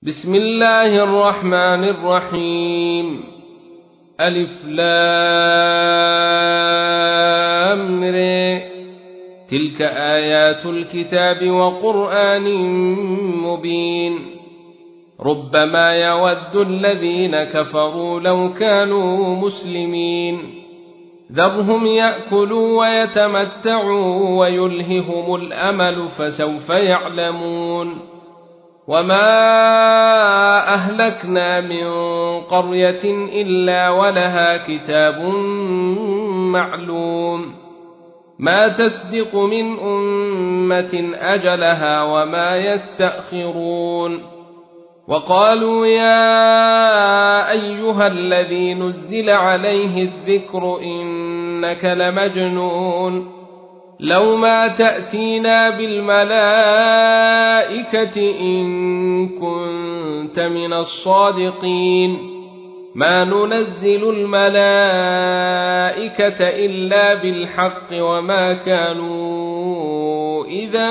بسم الله الرحمن الرحيم. ألف لام ر. تلك آيات الكتاب وقرآن مبين. ربما يود الذين كفروا لو كانوا مسلمين. ذرهم يأكلوا ويتمتعوا ويلههم الأمل فسوف يعلمون. وما أهلكنا من قرية إلا ولها كتاب معلوم ما تسبق من أمة أجلها وما يستأخرون. وقالوا يا أيها الذي نزل عليه الذكر إنك لمجنون لو ما تأتينا بالملائكة إن كنت من الصادقين ما ننزل الملائكة إلا بالحق وما كانوا إذا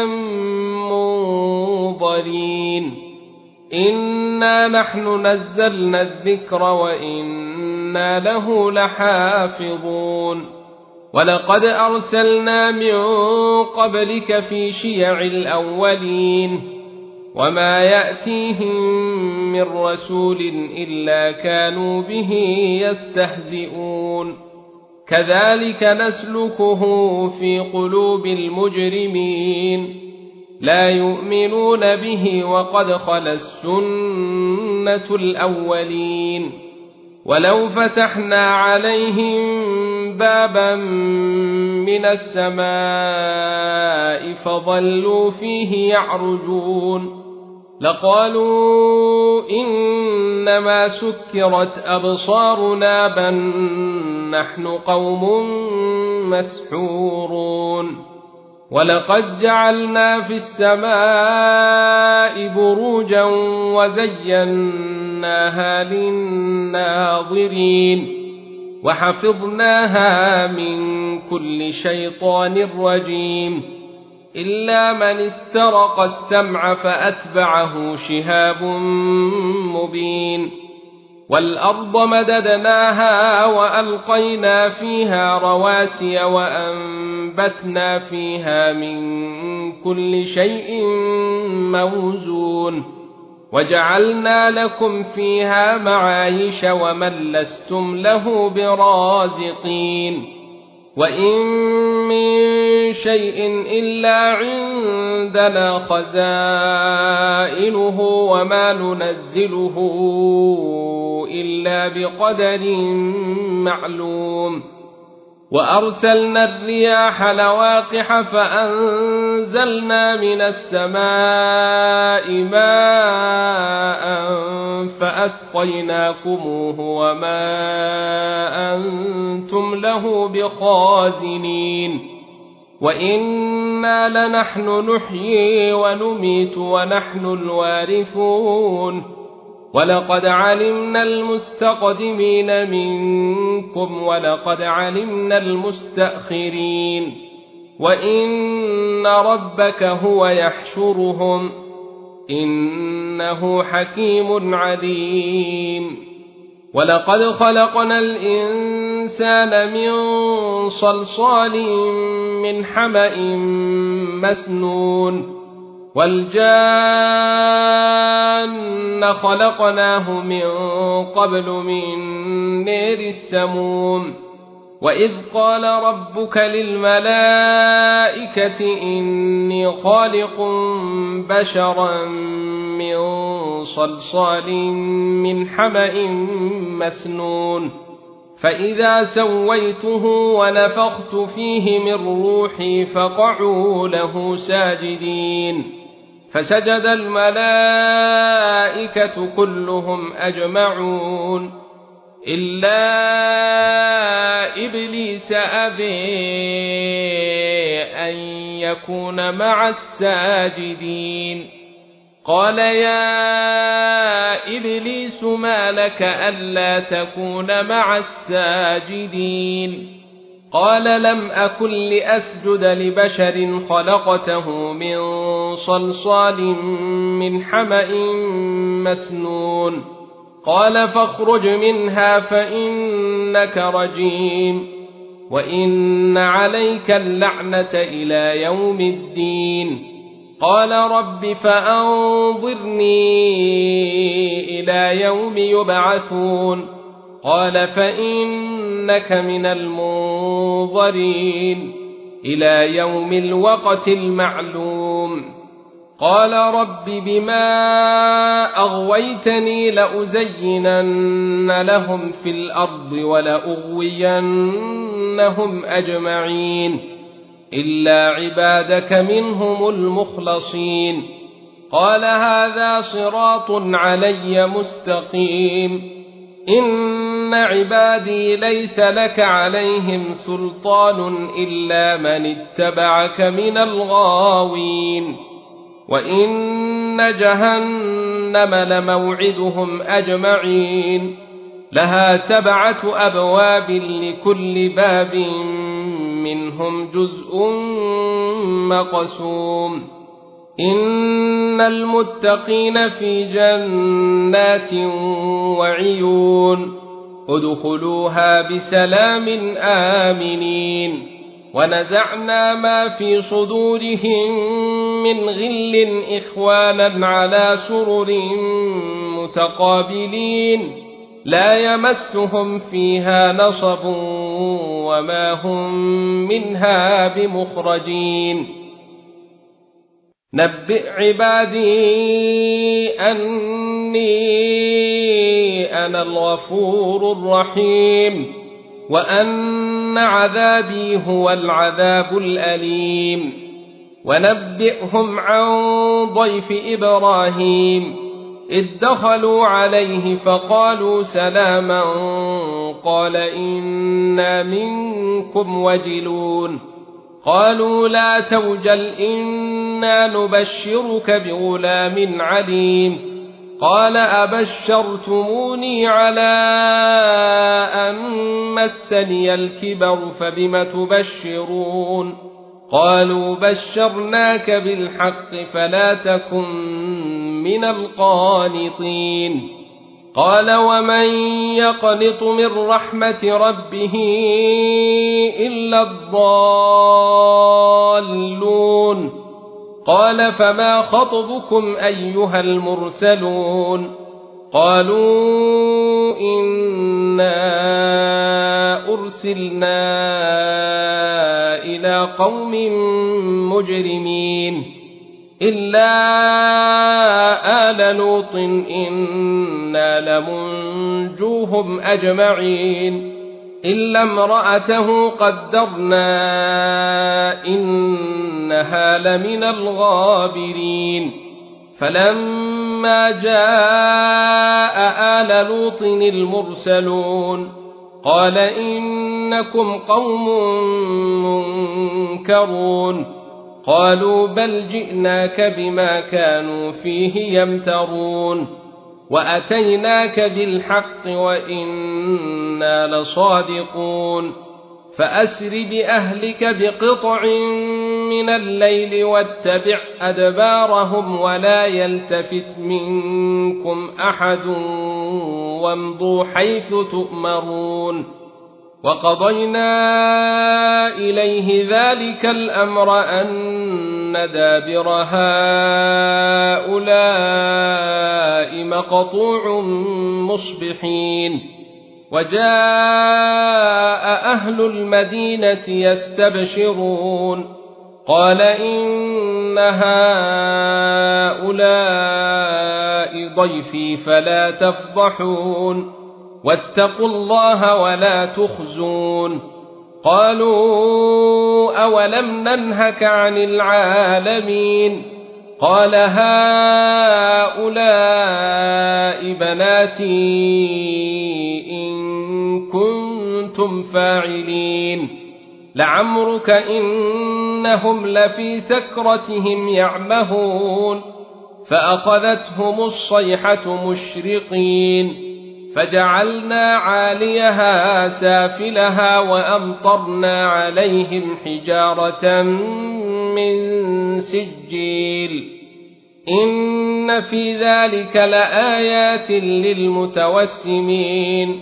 منظرين. إنا نحن نزلنا الذكر وإنا له لحافظون. ولقد أرسلنا من قبلك في شيع الأولين وما يأتيهم من رسول إلا كانوا به يستهزئون. كذلك نسلكه في قلوب المجرمين لا يؤمنون به وقد خلت السنة الأولين. ولو فتحنا عليهم بابا من السماء فظلوا فيه يعرجون لقالوا إنما سكرت أبصارنا بل نحن قوم مسحورون. ولقد جعلنا في السماء بروجا وزيناها للناظرين وحفظناها من كل شيطان رجيم إلا من استرق السمع فأتبعه شهاب مبين. والأرض مددناها وألقينا فيها رواسي وأنبتنا فيها من كل شيء موزون وجعلنا لكم فيها معايش ومن لستم له برازقين. وإن من شيء إلا عندنا خزائنه وما ننزله إلا بقدر معلوم. وأرسلنا الرياح لواقح فأنزلنا من السماء ماء فأسقيناكموه وما أنتم له بخازنين. وإنا لنحن نحيي ونميت ونحن الوارثون. ولقد علمنا المستقدمين منكم ولقد علمنا المستأخرين وإن ربك هو يحشرهم إنه حكيم عليم. ولقد خلقنا الإنسان من صلصال من حمأ مسنون والجان خلقناه من قبل من نار السموم. وإذ قال ربك للملائكة إني خالق بشرا من صلصال من حمأ مسنون فإذا سويته ونفخت فيه من روحي فقعوا له ساجدين. فسجد الملائكة كلهم أجمعون إلا إبليس أبى أن يكون مع الساجدين. قال يا إبليس ما لك ألا تكون مع الساجدين؟ قال لم أكن لأسجد لبشر خلقته من صلصال من حمأ مسنون قال فاخرج منها فإنك رجيم وإن عليك اللعنة إلى يوم الدين قال رب فأنظرني إلى يوم يبعثون قال فإنك من المنظرين إلى يوم الوقت المعلوم قال رب بما أغويتني لأزينن لهم في الأرض ولأغوينهم أجمعين إلا عبادك منهم المخلصين قال هذا صراط علي مستقيم إن عبادي ليس لك عليهم سلطان إلا من اتبعك من الغاوين وإن جهنم لموعدهم أجمعين لها 7 أبواب لكل باب منهم جزء مقسوم إن المتقين في جنات وعيون ادخلوها بسلام آمنين ونزعنا ما في صدورهم من غل إخوانا على سرر متقابلين لا يمسهم فيها نصب وما هم منها بمخرجين نبئ عبادي أني أنا الغفور الرحيم وأن عذابي هو العذاب الأليم ونبئهم عن ضيف إبراهيم إذ دخلوا عليه فقالوا سلاما قال إنا منكم وجلون قالوا لا توجل إنا نبشرك بغلام عليم قال أبشرتموني على أن مسني الكبر فبم تبشرون قالوا بشرناك بالحق فلا تكن من القانطين قال ومن يقنط من رحمة ربه إلا الضالون قال فما خطبكم أيها المرسلون قالوا إنا أرسلنا إلى قوم مجرمين إلا آل لوط إنا لمنجوهم أجمعين إلا امرأته قدرنا إنها لمن الغابرين فلما جاء آل لوط المرسلون قال إنكم قوم منكرون قالوا بل جئناك بما كانوا فيه يمترون وأتيناك بالحق وإنا لصادقون فأسر بأهلك بقطع من الليل واتبع أدبارهم ولا يلتفت منكم أحد وامضوا حيث تؤمرون وقضينا إليه ذلك الأمر أن دابر هؤلاء مقطوع مصبحين وجاء أهل المدينة يستبشرون قال إن هؤلاء ضيفي فلا تفضحون واتقوا الله ولا تخزون قالوا أولم ننهك عن العالمين قال هؤلاء بناتي إن كنتم فاعلين لعمرك إنهم لفي سكرتهم يعمهون فأخذتهم الصيحة مشرقين فجعلنا عاليها سافلها وأمطرنا عليهم حجارة من سجيل إن في ذلك لآيات للمتوسمين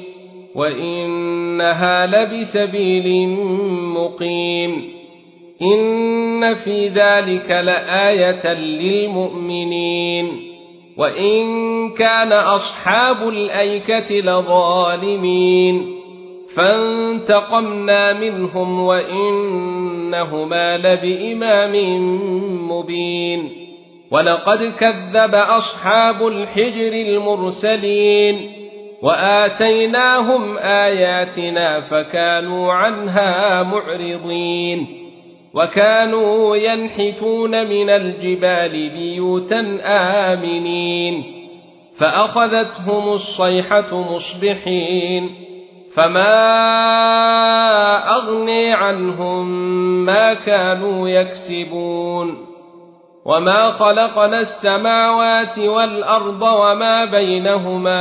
وإنها لبسبيل مقيم إن في ذلك لآية للمؤمنين وإن كان أصحاب الأيكة لظالمين فانتقمنا منهم وإنهما لبإمام مبين ولقد كذب أصحاب الحجر المرسلين وآتيناهم آياتنا فكانوا عنها معرضين وكانوا ينحتون من الجبال بيوتا آمنين فأخذتهم الصيحة مصبحين فما أغني عنهم ما كانوا يكسبون وما خلقنا السماوات والأرض وما بينهما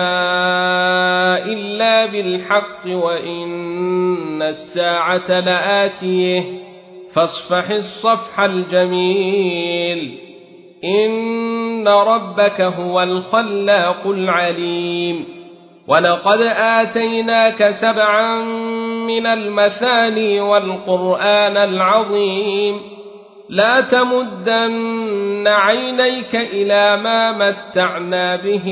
إلا بالحق وإن الساعة لآتيه فاصفح الصفح الجميل إن ربك هو الخلاق العليم ولقد آتيناك 7 من المثاني والقرآن العظيم لا تمدن عينيك إلى ما متعنا به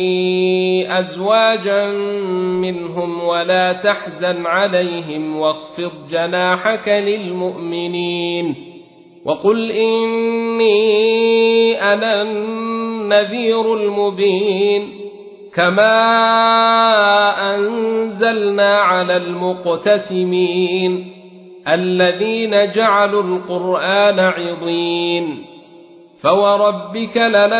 أزواجا منهم ولا تحزن عليهم واخفض جناحك للمؤمنين وقل إني أنا النذير المبين كما أنزلنا على المقتسمين الذين جعلوا القرآن عضين فوربك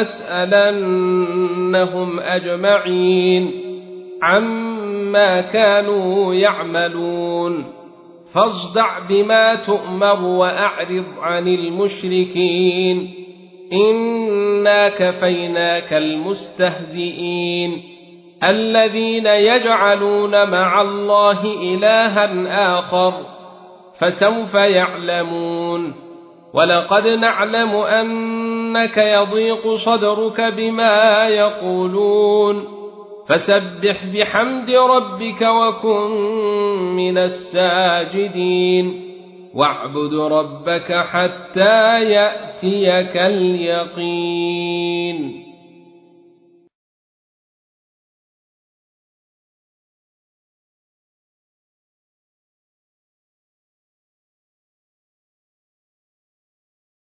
لنسألنهم أجمعين عما كانوا يعملون فاصدع بما تؤمر وأعرض عن المشركين إنا كفيناك المستهزئين الذين يجعلون مع الله إلها آخر فسوف يعلمون ولقد نعلم أنك يضيق صدرك بما يقولون فسبح بحمد ربك وكن من الساجدين واعبد ربك حتى يأتيك اليقين